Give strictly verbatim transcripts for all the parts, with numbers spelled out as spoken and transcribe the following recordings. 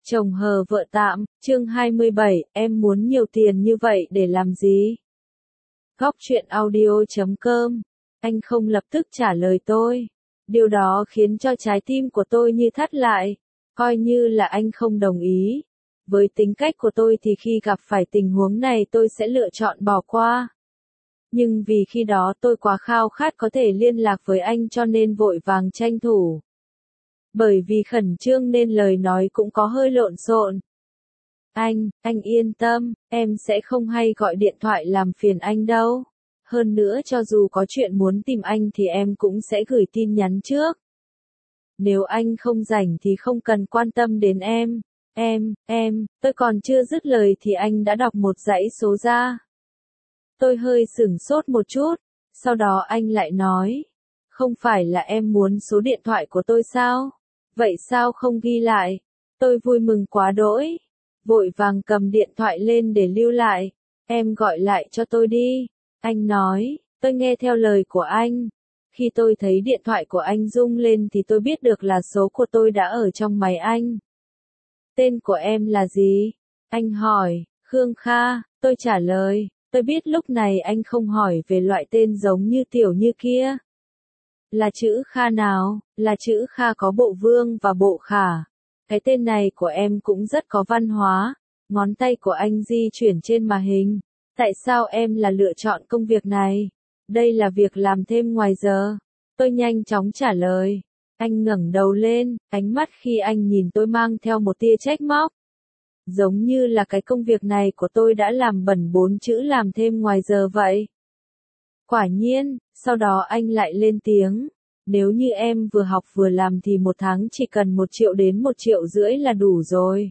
Chồng hờ vợ tạm, chương hai mươi bảy, em muốn nhiều tiền như vậy để làm gì? Góc truyện audio chấm com. Anh không lập tức trả lời tôi. Điều đó khiến cho trái tim của tôi như thắt lại. Coi như là anh không đồng ý. Với tính cách của tôi thì khi gặp phải tình huống này tôi sẽ lựa chọn bỏ qua. Nhưng vì khi đó tôi quá khao khát có thể liên lạc với anh cho nên vội vàng tranh thủ. Bởi vì khẩn trương nên lời nói cũng có hơi lộn xộn. Anh, anh yên tâm, em sẽ không hay gọi điện thoại làm phiền anh đâu. Hơn nữa cho dù có chuyện muốn tìm anh thì em cũng sẽ gửi tin nhắn trước. Nếu anh không rảnh thì không cần quan tâm đến em. Em, em, tôi còn chưa dứt lời thì anh đã đọc một dãy số ra. Tôi hơi sửng sốt một chút, sau đó anh lại nói. Không phải là em muốn số điện thoại của tôi sao? Vậy sao không ghi lại? Tôi vui mừng quá đỗi. Vội vàng cầm điện thoại lên để lưu lại. Em gọi lại cho tôi đi. Anh nói, tôi nghe theo lời của anh. Khi tôi thấy điện thoại của anh rung lên thì tôi biết được là số của tôi đã ở trong máy anh. Tên của em là gì? Anh hỏi, Khương Kha, tôi trả lời. Tôi biết lúc này anh không hỏi về loại tên giống như Tiểu Như kia. Là chữ Kha nào? Là chữ Kha có bộ Vương và bộ Khả. Cái tên này của em cũng rất có văn hóa. Ngón tay của anh di chuyển trên màn hình. Tại sao em là lựa chọn công việc này? Đây là việc làm thêm ngoài giờ. Tôi nhanh chóng trả lời. Anh ngẩng đầu lên, ánh mắt khi anh nhìn tôi mang theo một tia trách móc. Giống như là cái công việc này của tôi đã làm bẩn bốn chữ làm thêm ngoài giờ vậy. Quả nhiên, sau đó anh lại lên tiếng. Nếu như em vừa học vừa làm thì một tháng chỉ cần một triệu đến một triệu rưỡi là đủ rồi.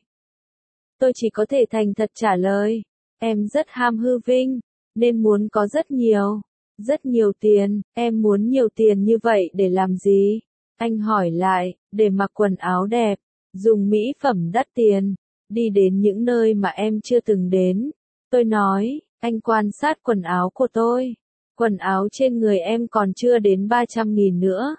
Tôi chỉ có thể thành thật trả lời. Em rất ham hư vinh, nên muốn có rất nhiều, rất nhiều tiền. Em muốn nhiều tiền như vậy để làm gì? Anh hỏi lại, để mặc quần áo đẹp, dùng mỹ phẩm đắt tiền, đi đến những nơi mà em chưa từng đến. Tôi nói, anh quan sát quần áo của tôi. Quần áo trên người em còn chưa đến ba trăm nghìn nữa.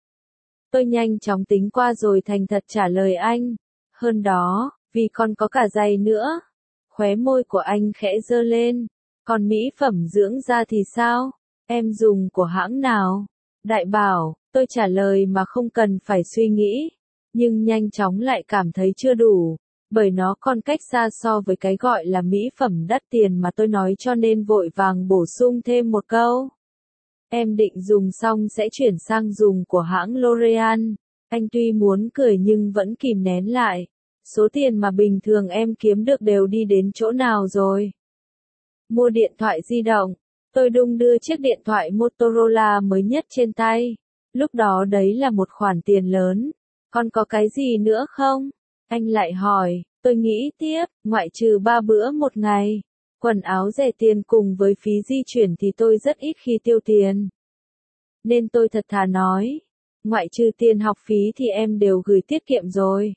Tôi nhanh chóng tính qua rồi thành thật trả lời anh. Hơn đó, vì còn có cả giày nữa. Khóe môi của anh khẽ giơ lên. Còn mỹ phẩm dưỡng da thì sao? Em dùng của hãng nào? Đại Bảo, tôi trả lời mà không cần phải suy nghĩ. Nhưng nhanh chóng lại cảm thấy chưa đủ. Bởi nó còn cách xa so với cái gọi là mỹ phẩm đắt tiền mà tôi nói cho nên vội vàng bổ sung thêm một câu. Em định dùng xong sẽ chuyển sang dùng của hãng L'Oreal. Anh tuy muốn cười nhưng vẫn kìm nén lại. Số tiền mà bình thường em kiếm được đều đi đến chỗ nào rồi? Mua điện thoại di động. Tôi đung đưa chiếc điện thoại Motorola mới nhất trên tay. Lúc đó đấy là một khoản tiền lớn. Còn có cái gì nữa không? Anh lại hỏi, tôi nghĩ tiếp, ngoại trừ ba bữa một ngày. Quần áo rẻ tiền cùng với phí di chuyển thì tôi rất ít khi tiêu tiền. Nên tôi thật thà nói, ngoại trừ tiền học phí thì em đều gửi tiết kiệm rồi.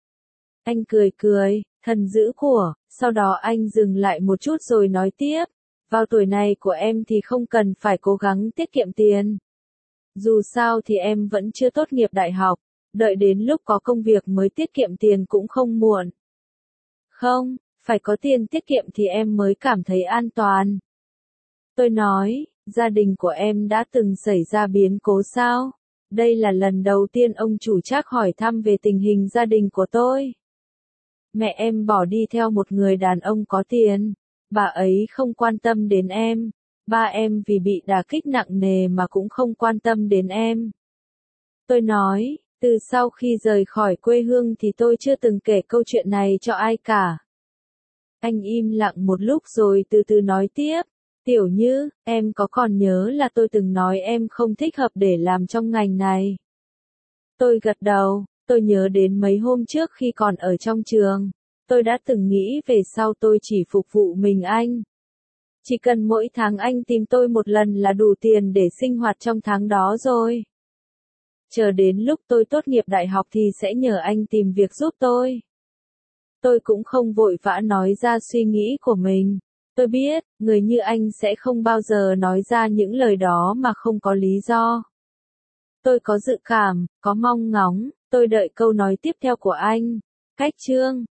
Anh cười cười, thần dữ của, sau đó anh dừng lại một chút rồi nói tiếp, vào tuổi này của em thì không cần phải cố gắng tiết kiệm tiền. Dù sao thì em vẫn chưa tốt nghiệp đại học, đợi đến lúc có công việc mới tiết kiệm tiền cũng không muộn. Không, phải có tiền tiết kiệm thì em mới cảm thấy an toàn. Tôi nói, gia đình của em đã từng xảy ra biến cố sao? Đây là lần đầu tiên ông chủ Trác hỏi thăm về tình hình gia đình của tôi. Mẹ em bỏ đi theo một người đàn ông có tiền. Bà ấy không quan tâm đến em. Ba em vì bị đả kích nặng nề mà cũng không quan tâm đến em. Tôi nói, từ sau khi rời khỏi quê hương thì tôi chưa từng kể câu chuyện này cho ai cả. Anh im lặng một lúc rồi từ từ nói tiếp. Tiểu Như, em có còn nhớ là tôi từng nói em không thích hợp để làm trong ngành này? Tôi gật đầu, tôi nhớ đến mấy hôm trước khi còn ở trong trường. Tôi đã từng nghĩ về sau tôi chỉ phục vụ mình anh. Chỉ cần mỗi tháng anh tìm tôi một lần là đủ tiền để sinh hoạt trong tháng đó rồi. Chờ đến lúc tôi tốt nghiệp đại học thì sẽ nhờ anh tìm việc giúp tôi. Tôi cũng không vội vã nói ra suy nghĩ của mình. Tôi biết, người như anh sẽ không bao giờ nói ra những lời đó mà không có lý do. Tôi có dự cảm, có mong ngóng, tôi đợi câu nói tiếp theo của anh. Cách chương,